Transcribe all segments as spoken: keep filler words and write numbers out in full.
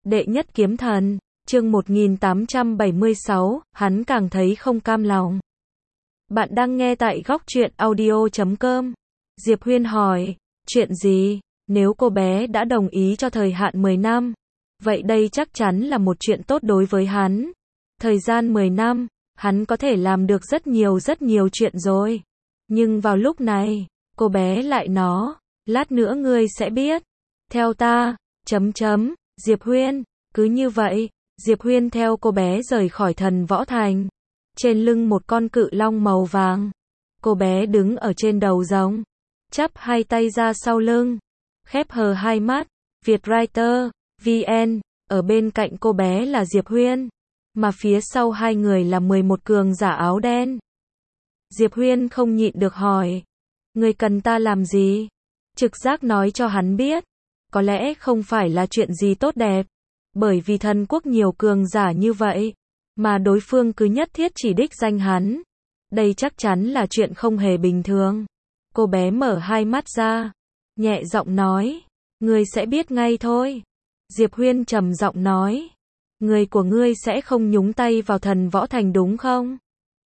Đệ nhất kiếm thần, chương một nghìn tám trăm bảy mươi sáu, hắn càng thấy không cam lòng. Bạn đang nghe tại góc truyện audio chấm com. Diệp Huyên hỏi, chuyện gì? Nếu cô bé đã đồng ý cho thời hạn mười năm, vậy đây chắc chắn là một chuyện tốt đối với hắn. Thời gian mười năm, hắn có thể làm được rất nhiều rất nhiều chuyện rồi. Nhưng vào lúc này, cô bé lại nói, lát nữa ngươi sẽ biết. Theo ta, chấm chấm, Diệp Huyên, cứ như vậy, Diệp Huyên theo cô bé rời khỏi Thần Võ Thành. Trên lưng một con cự long màu vàng. Cô bé đứng ở trên đầu rồng, chắp hai tay ra sau lưng, khép hờ hai mắt. Vietwriter, vê en, ở bên cạnh cô bé là Diệp Huyên, mà phía sau hai người là mười một cường giả áo đen. Diệp Huyên không nhịn được hỏi, người cần ta làm gì? Trực giác nói cho hắn biết, có lẽ không phải là chuyện gì tốt đẹp, bởi vì thần quốc nhiều cường giả như vậy, mà đối phương cứ nhất thiết chỉ đích danh hắn. Đây chắc chắn là chuyện không hề bình thường. Cô bé mở hai mắt ra, nhẹ giọng nói, ngươi sẽ biết ngay thôi. Diệp Huyên trầm giọng nói, người của ngươi sẽ không nhúng tay vào Thần Võ Thành đúng không?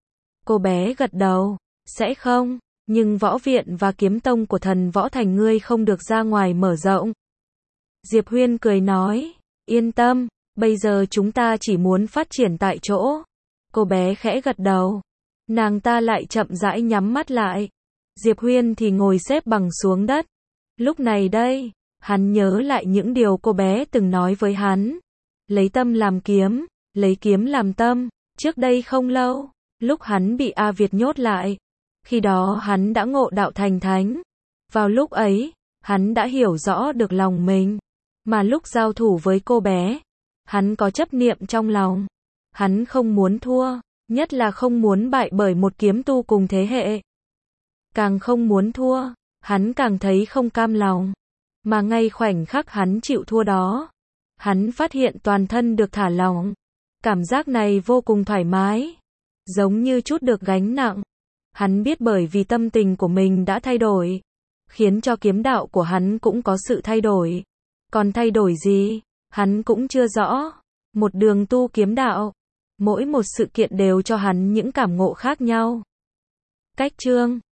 Cô bé gật đầu, sẽ không, nhưng võ viện và kiếm tông của Thần Võ Thành ngươi không được ra ngoài mở rộng. Diệp Huyên cười nói, yên tâm, bây giờ chúng ta chỉ muốn phát triển tại chỗ. Cô bé khẽ gật đầu, nàng ta lại chậm rãi nhắm mắt lại. Diệp Huyên thì ngồi xếp bằng xuống đất. Lúc này đây, hắn nhớ lại những điều cô bé từng nói với hắn. Lấy tâm làm kiếm, lấy kiếm làm tâm. Trước đây không lâu, lúc hắn bị A Việt nhốt lại, khi đó hắn đã ngộ đạo thành thánh. Vào lúc ấy, hắn đã hiểu rõ được lòng mình. Mà lúc giao thủ với cô bé, hắn có chấp niệm trong lòng. Hắn không muốn thua, nhất là không muốn bại bởi một kiếm tu cùng thế hệ. Càng không muốn thua, hắn càng thấy không cam lòng. Mà ngay khoảnh khắc hắn chịu thua đó, hắn phát hiện toàn thân được thả lỏng. Cảm giác này vô cùng thoải mái, giống như chút được gánh nặng. Hắn biết bởi vì tâm tình của mình đã thay đổi, khiến cho kiếm đạo của hắn cũng có sự thay đổi. Còn thay đổi gì, hắn cũng chưa rõ. Một đường tu kiếm đạo, mỗi một sự kiện đều cho hắn những cảm ngộ khác nhau. Cách chương